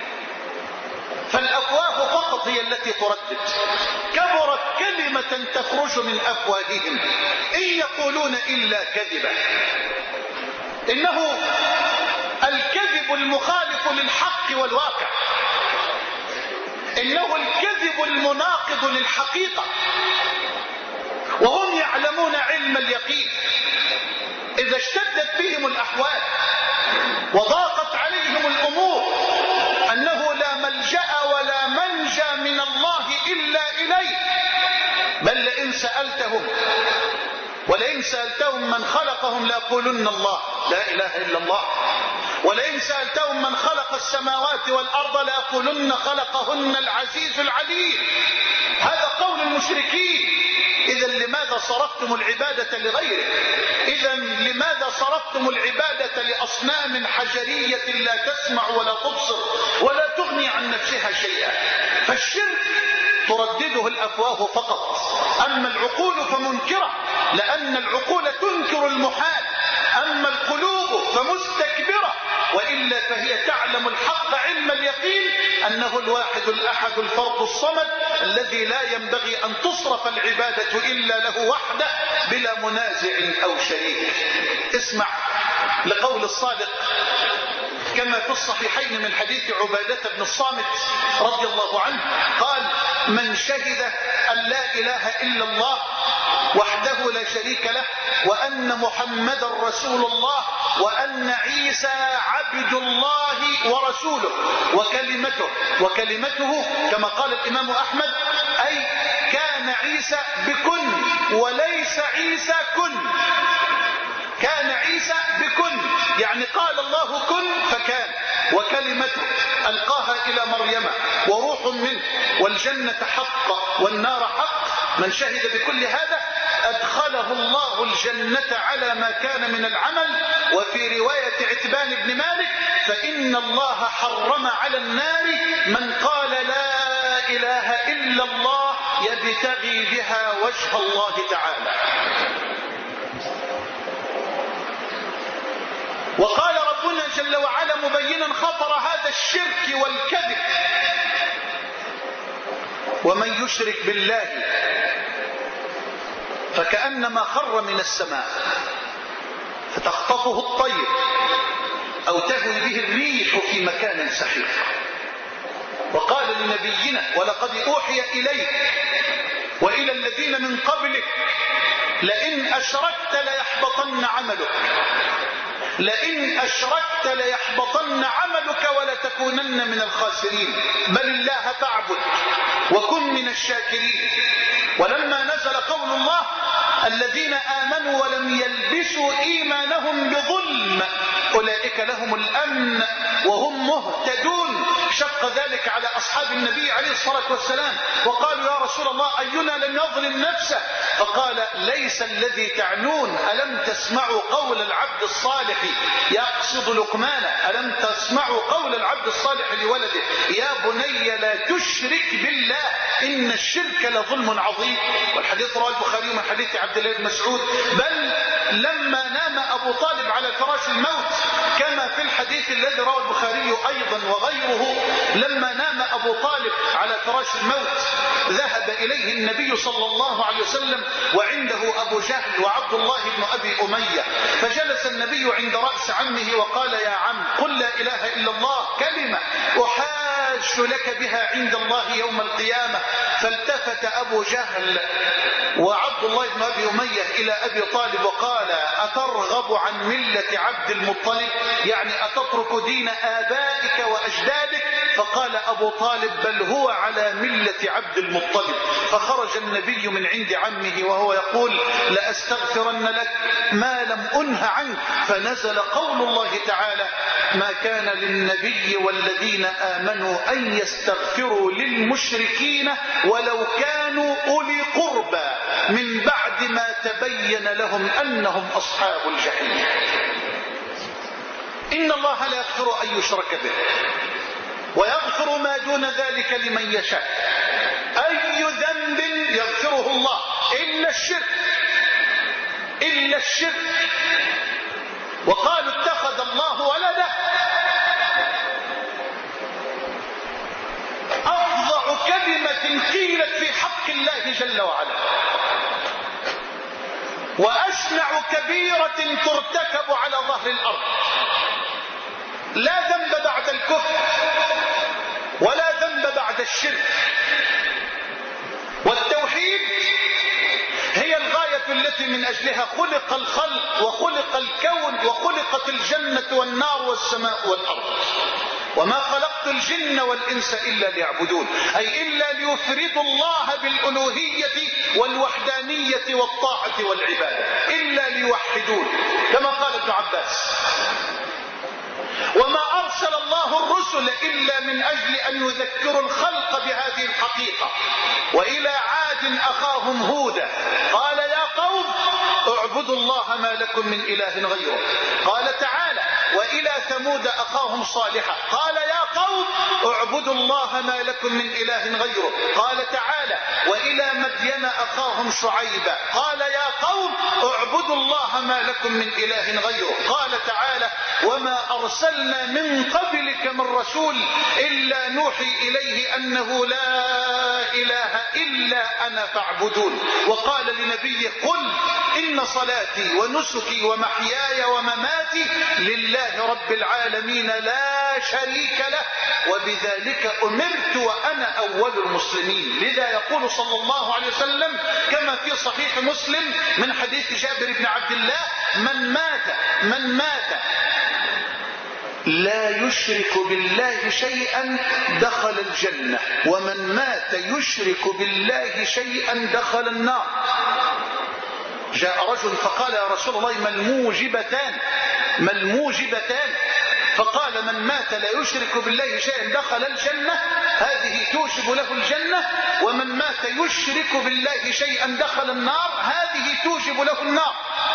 فالأفواه فقط هي التي تردد. كبرت كلمة تخرج من أفواههم إن يقولون إلا كذبا. إنه الكذب المخالف للحق والواقع، إنه الكذب المناقض للحقيقة، وهم يعلمون علم اليقين. إذا اشتدت بهم الأحوال وضاقت عليهم الأمور أنه لا ملجأ ولا منجى من الله إلا إليه، بل ولئن سألتهم من خلقهم ليقولن الله، لا إله إلا الله. ولئن سألتهم من خلق السماوات والأرض ليقولن خلقهن العزيز العليم. هذا قول المشركين. إذا لماذا صرفتم العبادة لغيره؟ إذا لماذا صرفتم العبادة لأصنام حجرية لا تسمع ولا تبصر ولا تغني عن نفسها شيئا؟ فالشرك تردده الأفواه فقط، أما العقول فمنكرة، لأن العقول تنكر المحال، أما القلوب فمستكبرة، وإلا فهي تعلم الحق علم اليقين أنه الواحد الأحد الفرد الصمد الذي لا ينبغي أن تصرف العبادة إلا له وحده بلا منازع أو شريك. اسمع لقول الصادق كما في الصحيحين من حديث عبادة بن الصامت رضي الله عنه قال: من شهد أن لا إله إلا الله وحده لا شريك له وأن محمدا رسول الله وأن عيسى عبد الله ورسوله وكلمته كما قال الإمام أحمد، أي كان عيسى بكن وليس عيسى كن. كان عيسى بكن يعني قال الله كن فكان، وكلمته ألقاها إلى مريم وروح منه، والجنة حق والنار حق. من شهد بكل هذا أدخله الله الجنة على ما كان من العمل. وفي رواية عتبان بن مالك: فإن الله حرم على النار من قال لا إله إلا الله يبتغي بها وجه الله تعالى. وقال ربنا جل وعلا مبينا خطر هذا الشرك والكذب: ومن يشرك بالله فكأنما خر من السماء فتخطفه الطير أو تهوي به الريح في مكان سحيق. وقال لنبينا: ولقد أوحي إليك وإلى الذين من قبلك لئن أشركت ليحبطن عملك، لئن أشركت ليحبطن عملك ولتكونن من الخاسرين، بل الله فاعبد وكن من الشاكرين. ولما نزل قول الله: الذين آمنوا ولم يلبسوا إيمانهم بظلم أولئك لهم الأمن وهم مهتدون، شق ذلك على أصحاب النبي عليه الصلاة والسلام وقالوا: يا رسول الله أينا لم يظلم نفسه؟ فقال: ليس الذي تعنون، ألم تسمعوا قول العبد الصالح، يقصد لقمان، ألم تسمعوا قول العبد الصالح لولده: يا بني لا تشرك بالله إن الشرك لظلم عظيم. والحديث رواه البخاري من حديث عبد الله بن مسعود: بل لما نام أبو طالب على فراش الموت كما في الحديث الذي رواه البخاري أيضا وغيره، لما نام أبو طالب على فراش الموت ذهب إليه النبي صلى الله عليه وسلم وعنده أبو جهل وعبد الله بن أبي أمية، فجلس النبي عند رأس عمه وقال: يا عم قل لا إله إلا الله كلمة أحاج أحاج لك بها عند الله يوم القيامة. فالتفت أبو جهل وعبد الله بن أبي أمية إلى أبي طالب وقال: أترغب عن ملة عبد المطلب؟ يعني أتترك دين آبائك وأجدادك؟ فقال أبو طالب: بل هو على ملة عبد المطلب. فخرج النبي من عند عمه وهو يقول: لأستغفرن لك ما لم أنه عنك. فنزل قول الله تعالى: ما كان للنبي والذين آمنوا أن يستغفروا للمشركين ولو كانوا أولي قربى من بعد ما تبين لهم أنهم أصحاب الجحيم. إن الله لا يغفر أن يشرك به ويغفر ما دون ذلك لمن يشاء. أي ذنب يغفره الله إلا الشرك، إلا الشرك. وقالوا اتخذ الله ولدا. أفظع كلمة قيلت في حق الله جل وعلا، وأشنع كبيرة ترتكب على ظهر الأرض. لا ذنب بعد الكفر ولا ذنب بعد الشرك. والتوحيد هي الغاية التي من أجلها خلق الخلق وخلق الكون وخلقت الجنة والنار والسماء والأرض. وما خلقت الجن والإنس إلا ليعبدون، أي إلا ليفردوا الله بالألوهية والوحدانية والطاعة والعبادة، إلا ليوحدون، كما قال ابن عباس: وما أرسل الله الرسل إلا من أجل أن يذكروا الخلق بهذه الحقيقة. وإلى عاد أخاهم هودا قال: يا قوم اعبدوا الله ما لكم من إله غيره. قال تعالى: وإلى ثمود أخاهم صالحا قال: يا قوم اعبدوا الله ما لكم من إله غيره. قال تعالى: وإلى مدين أخاهم شعيبا قال: يا قوم اعبدوا الله ما لكم من إله غيره. قال تعالى: وما أرسلنا من قبلك من رسول إلا نوحي إليه أنه لا إله إلا أنا فاعبدون. وقال لنبيه: قل إن صلاتي ونسكي ومحياي ومماتي لله رب العالمين لا شريك له وبذلك أمرت وأنا أول المسلمين. لذا يقول صلى الله عليه وسلم كما في صحيح مسلم من حديث جابر بن عبد الله: من مات لا يشرك بالله شيئا دخل الجنة، ومن مات يشرك بالله شيئا دخل النار. جاء رجل فقال: يا رسول الله ما الموجبتان؟ فقال: من مات لا يشرك بالله شيئا دخل الجنة، هذه توجب له الجنة، ومن مات يشرك بالله شيئا دخل النار، هذه توجب له النار.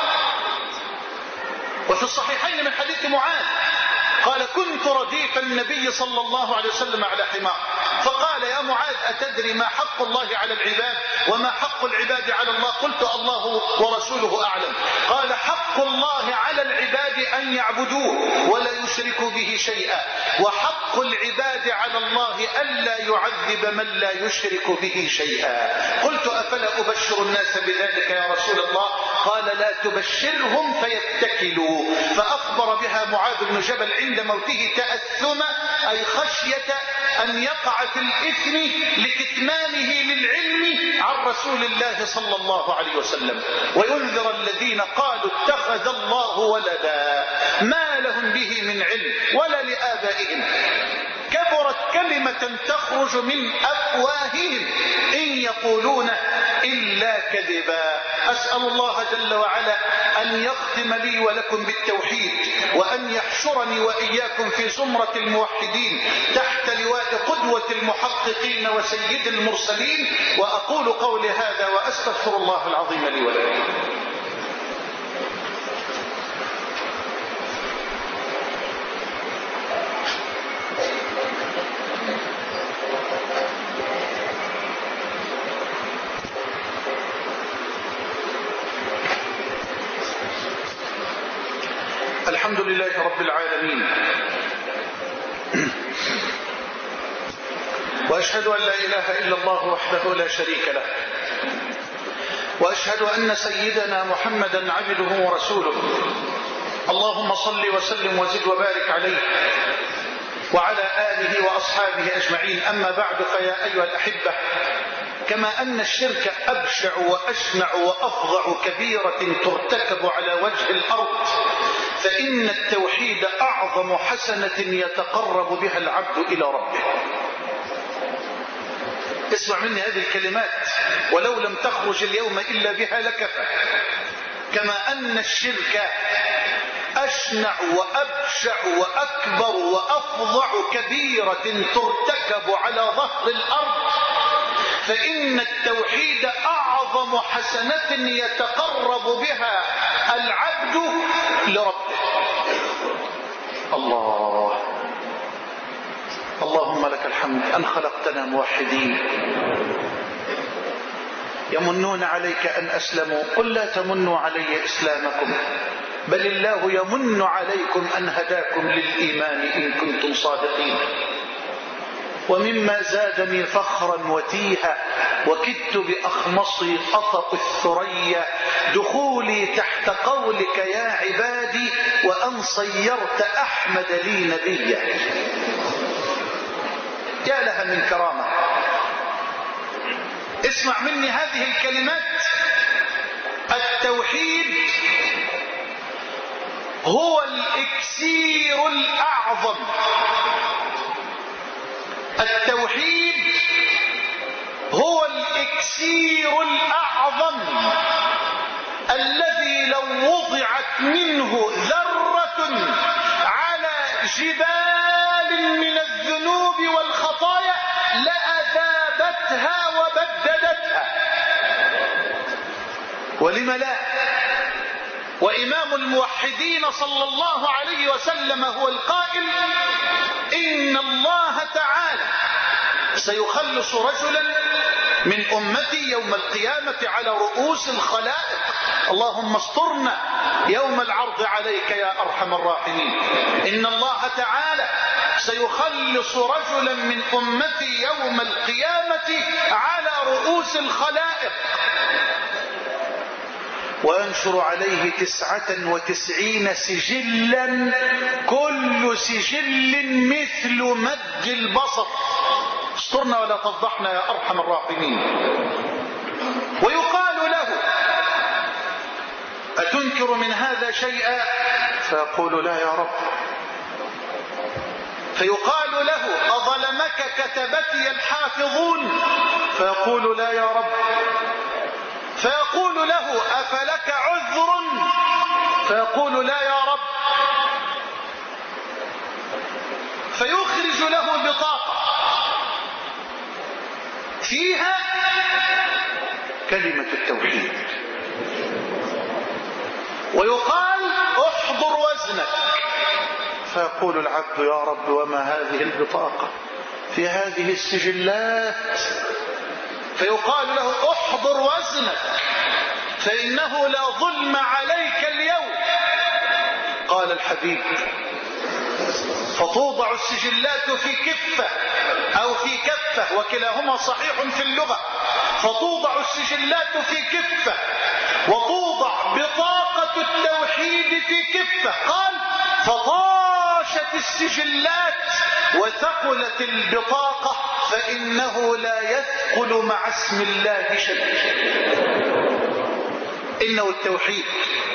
وفي الصحيحين من حديث معاذ قال: كنت رديف النبي صلى الله عليه وسلم على حمار، فقال: يا معاذ أتدري ما حق الله على العباد وما حق العباد على الله؟ قلت: الله ورسوله أعلم. قال: حق الله على العباد أن يعبدوه ولا يشركوا به شيئا، وحق العباد على الله ألا يعذب من لا يشرك به شيئا. قلت: أفلا أبشر الناس بذلك يا رسول الله؟ قال: لا تبشرهم فيتكلوا. فأخبر بها معاذ بن جبل عند موته تأثما، أي خشية أن يقع في الإثم لكتمانه للعلم عن رسول الله صلى الله عليه وسلم، وينذر الذين قالوا اتخذ الله ولدا ما لهم به من علم ولا لآبائهم، كبرت كلمة تخرج من أفواههم إن يقولون إلا كذبا. أسأل الله جل وعلا أن يختم لي ولكم بالتوحيد، وأن يحشرني وإياكم في زمرة الموحدين تحت لواء قدوة المحققين وسيد المرسلين. وأقول قولي هذا وأستغفر الله العظيم لي ولكم. الحمد لله رب العالمين، وأشهد أن لا إله إلا الله وحده لا شريك له، وأشهد أن سيدنا محمدا عبده ورسوله. اللهم صل وسلم وزد وبارك عليه وعلى آله وأصحابه أجمعين. أما بعد، فيا أيها الأحبة، كما أن الشرك أبشع وأشنع وأفظع كبيرة ترتكب على وجه الأرض، فإن التوحيد أعظم حسنة يتقرب بها العبد إلى ربه. اسمع مني هذه الكلمات، ولو لم تخرج اليوم إلا بها لكفى. كما أن الشرك أشنع وأبشع وأكبر وأفظع كبيرة ترتكب على ظهر الأرض، فإن التوحيد أعظم حسنة يتقرب بها العبد لربه. اللهم لك الحمد أن خلقتنا موحدين. يمنون عليك أن أسلموا، قل لا تمنوا علي إسلامكم، بل الله يمن عليكم أن هداكم للإيمان إن كنتم صادقين. ومما زادني فخرا وتيها وكدت بأخمصي أطأ الثريا دخولي تحت قولك يا عبادي وأن صيرت أحمد لي نبيا. يا لها من كرامة. اسمع مني هذه الكلمات. التوحيد هو الإكسير الأعظم. التوحيد هو الإكسير الأعظم الذي لو وضعت منه ذرة على جبال من الذنوب والخطايا لأذابتها وبددتها. ولم لا؟ وإمام الموحدين صلى الله عليه وسلم هو القائل: إن الله تعالى سيخلص رجلا من أمتي يوم القيامة على رؤوس الخلائق. اللهم استرنا يوم العرض عليك يا أرحم الراحمين. إن الله تعالى سيخلص رجلا من أمتي يوم القيامة على رؤوس الخلائق، وينشر عليه 99 سجلا، كل سجل مثل مد البصر. استرنا ولا تفضحنا يا أرحم الراحمين. ويقال له: أتنكر من هذا شيئا؟ فيقول: لا يا رب. فيقال له: أظلمك كتبتي الحافظون؟ فيقول: لا يا رب. فيقول له: أفلك عذر؟ فيقول: لا يا رب. فيخرج له بطاقة فيها كلمة التوحيد، ويقال: احضر وزنك. فيقول العبد: يا رب، وما هذه البطاقة في هذه السجلات؟ فيقال له: احضر وزنك فإنه لا ظلم عليك اليوم. قال الحبيب: فتوضع السجلات في كفة أو في كفة، وكلاهما صحيح في اللغة. فتوضع السجلات في كفة وتوضع بطاقة التوحيد في كفة. قال: فطاشت السجلات وثقلت البطاقة، فإنه لا يثقل مع اسم الله شيء. إنه التوحيد.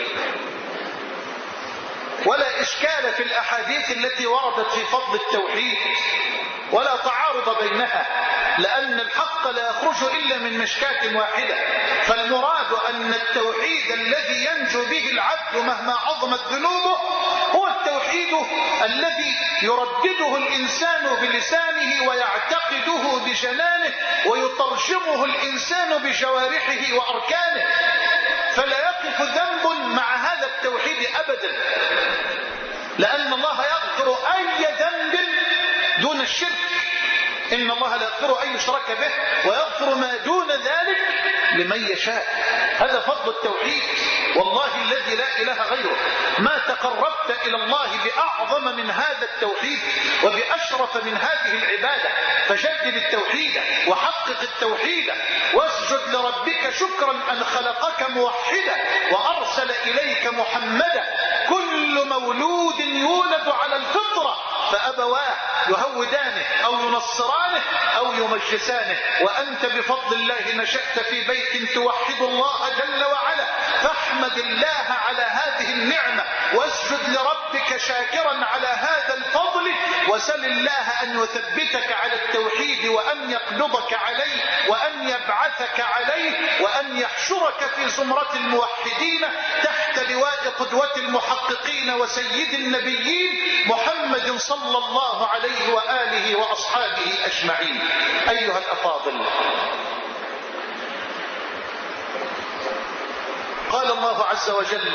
ولا إشكال في الأحاديث التي وردت في فضل التوحيد، ولا تعارض بينها، لأن الحق لا يخرج إلا من مشكاة واحدة. فالمراد أن التوحيد الذي ينجو به العبد مهما عظمت ذنوبه هو التوحيد الذي يردده الإنسان بلسانه ويعتقده بجنانه ويترجمه الإنسان بجوارحه وأركانه. فلا يقف ذنب مع هذا التوحيد أبدا، لأن الله يغفر أي ذنب دون الشرك. إن الله لا يغفر أن يشرك به ويغفر ما دون ذلك لمن يشاء. هذا فضل التوحيد، والله الذي لا إله غيره ما تقربت إلى الله بأعظم من هذا التوحيد وبأشرف من هذه العبادة. فجدد التوحيد وحقق التوحيد واسجد لربك شكرا أن خلقك موحدا وأرسل إليك محمدا. كل مولود يولد على الفطرة فأبواه يهودانه أو ينصرانه أو يمجسانه، وأنت بفضل الله نشأت في بيت توحد الله جل وعلا، فاحمد الله على هذه النعمة واسجد لربك شاكرا على هذا الفضل، وسل الله أن يثبتك على التوحيد وأن يقبضك عليه وأن يبعثك عليه وأن يحشرك في زمرة الموحدين تحت لواء قدوة المحققين وسيد النبيين محمد صلى الله عليه وآله وأصحابه أجمعين. أيها الأفاضل، قال الله عز وجل: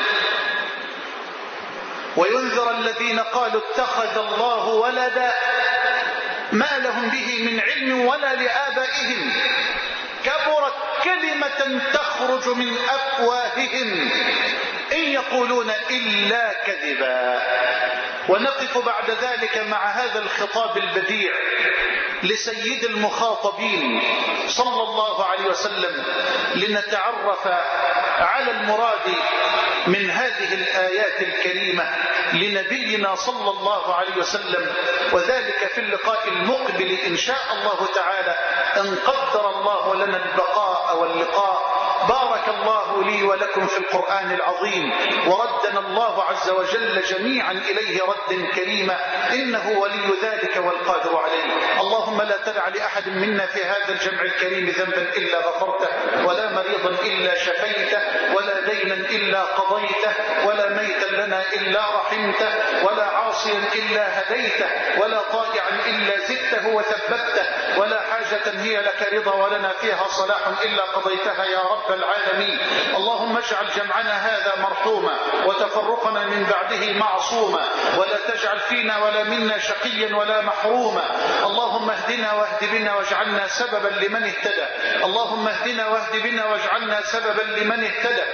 وينذر الذين قالوا اتخذ الله ولدا ما لهم به من علم ولا لآبائهم كبرت كلمة تخرج من أفواههم إن يقولون إلا كذبا. ونقف بعد ذلك مع هذا الخطاب البديع لسيد المخاطبين صلى الله عليه وسلم لنتعرف على المراد من هذه الآيات الكريمة لنبينا صلى الله عليه وسلم، وذلك في اللقاء المقبل إن شاء الله تعالى إن قدر الله لنا البقاء واللقاء. بارك الله لي ولكم في القرآن العظيم، وردنا الله عز وجل جميعا إليه ردا كريما، إنه ولي ذلك والقادر عليه. اللهم لا تدع لأحد منا في هذا الجمع الكريم ذنبا إلا غفرته، ولا مريضا إلا شفيته، ولا دينا إلا قضيته، ولا ميتا لنا إلا رحمته، ولا عاصيا إلا هديته، ولا طائعا إلا زدته وثبته، ولا حاجة هي لك رضا ولنا فيها صلاح إلا قضيتها يا رب العالمين. اللهم اجعل جمعنا هذا مرحوما وتفرقنا من بعده معصوما، ولا تجعل فينا ولا منا شقيا ولا محروما. اللهم اهدنا واهد بنا واجعلنا سببا لمن اهتدى. اللهم اهدنا واهد بنا واجعلنا سببا لمن اهتدى.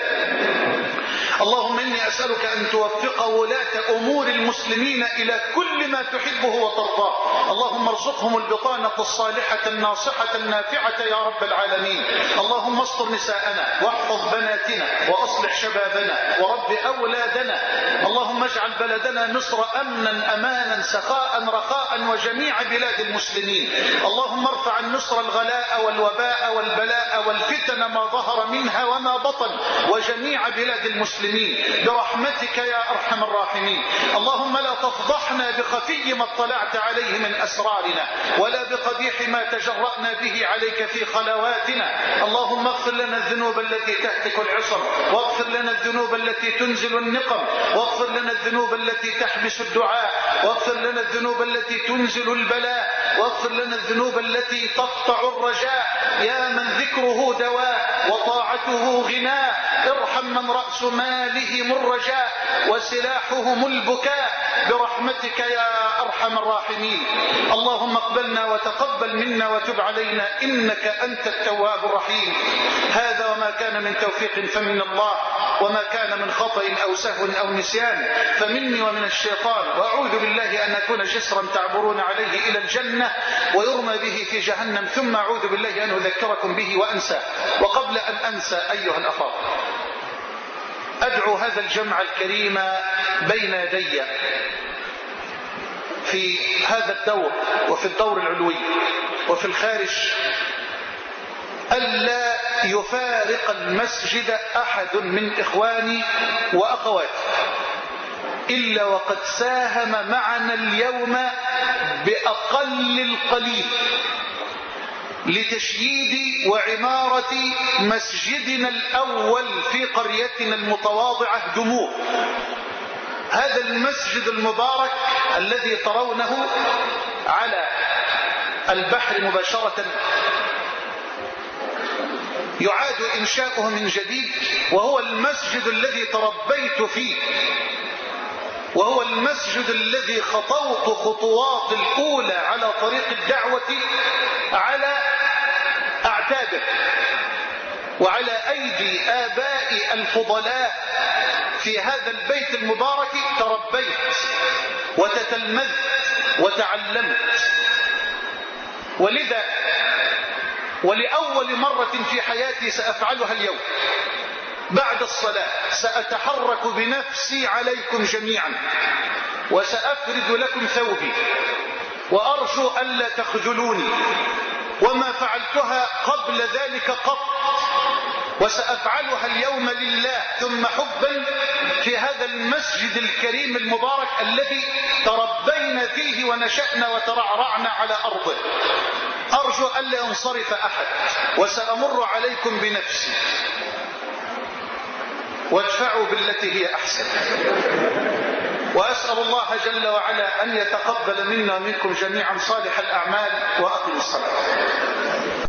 اللهم إني أسألك أن توفق ولاة أمور المسلمين إلى كل ما تحبه وترضاه. اللهم ارزقهم البطانة الصالحة الناصحة النافعة يا رب العالمين. اللهم استر نساءنا واحفظ بناتنا وأصلح شبابنا ورب أولادنا. اللهم اجعل بلدنا مصر أمنا أمانا سخاء رخاء وجميع بلاد المسلمين. اللهم ارفع عن مصر الغلاء والوباء والبلاء والفتن ما ظهر منها وما بطن وجميع بلاد المسلمين برحمتك يا أرحم الراحمين. اللهم لا تفضحنا بخفي ما اطلعت عليه من أسرارنا ولا بقبيح ما تجرأنا به عليك في خلواتنا. اللهم اغفر لنا الذنوب التي تهتك العصر، واغفر لنا الذنوب التي تنزل النقم، واغفر لنا الذنوب التي تحبس الدعاء، واغفر لنا الذنوب التي تنزل البلاء، واغفر لنا الذنوب التي تقطع الرجاء. يا من ذكره دواء وطاعته غناء، ارحم من رأس مالهم الرجاء وسلاحهم البكاء برحمتك يا أرحم الراحمين. اللهم اقبلنا وتقبل منا وتب علينا إنك أنت التواب الرحيم. هذا وما كان من توفيق فمن الله، وما كان من خطأ أو سهو أو نسيان فمني ومن الشيطان، وأعوذ بالله أن أكون جسرا تعبرون عليه إلى الجنة ويرمى به في جهنم، ثم أعوذ بالله أن أذكركم به وأنسى. وقبل أن أنسى أيها الأفاضل، أدعو هذا الجمع الكريم بين يدي في هذا الدور وفي الدور العلوي وفي الخارج ألا يفارق المسجد أحد من إخواني وأخواتي إلا وقد ساهم معنا اليوم بأقل القليل لتشييد وعمارة مسجدنا الأول في قريتنا المتواضعة دموع. هذا المسجد المبارك الذي ترونه على البحر مباشرة يعاد إنشاؤه من جديد، وهو المسجد الذي تربيت فيه، وهو المسجد الذي خطوت خطوات الأولى على طريق الدعوة على أعتابه وعلى أيدي آبائي الفضلاء في هذا البيت المبارك. تربيت وتتلمذت وتعلمت، ولذا ولأول مرة في حياتي سأفعلها اليوم بعد الصلاة سأتحرك بنفسي عليكم جميعا وسأفرد لكم ثوبي وأرجو ألا تخذلوني، وما فعلتها قبل ذلك قط، وسأفعلها اليوم لله ثم حبا في هذا المسجد الكريم المبارك الذي تربينا فيه ونشأنا وترعرعنا على أرضه. أرجو ألا ينصرف أحد، وسأمر عليكم بنفسي، وادفعوا بالتي هي أحسن. وأسأل الله جل وعلا أن يتقبل منا ومنكم جميعا صالح الأعمال، وأقم الصلاة.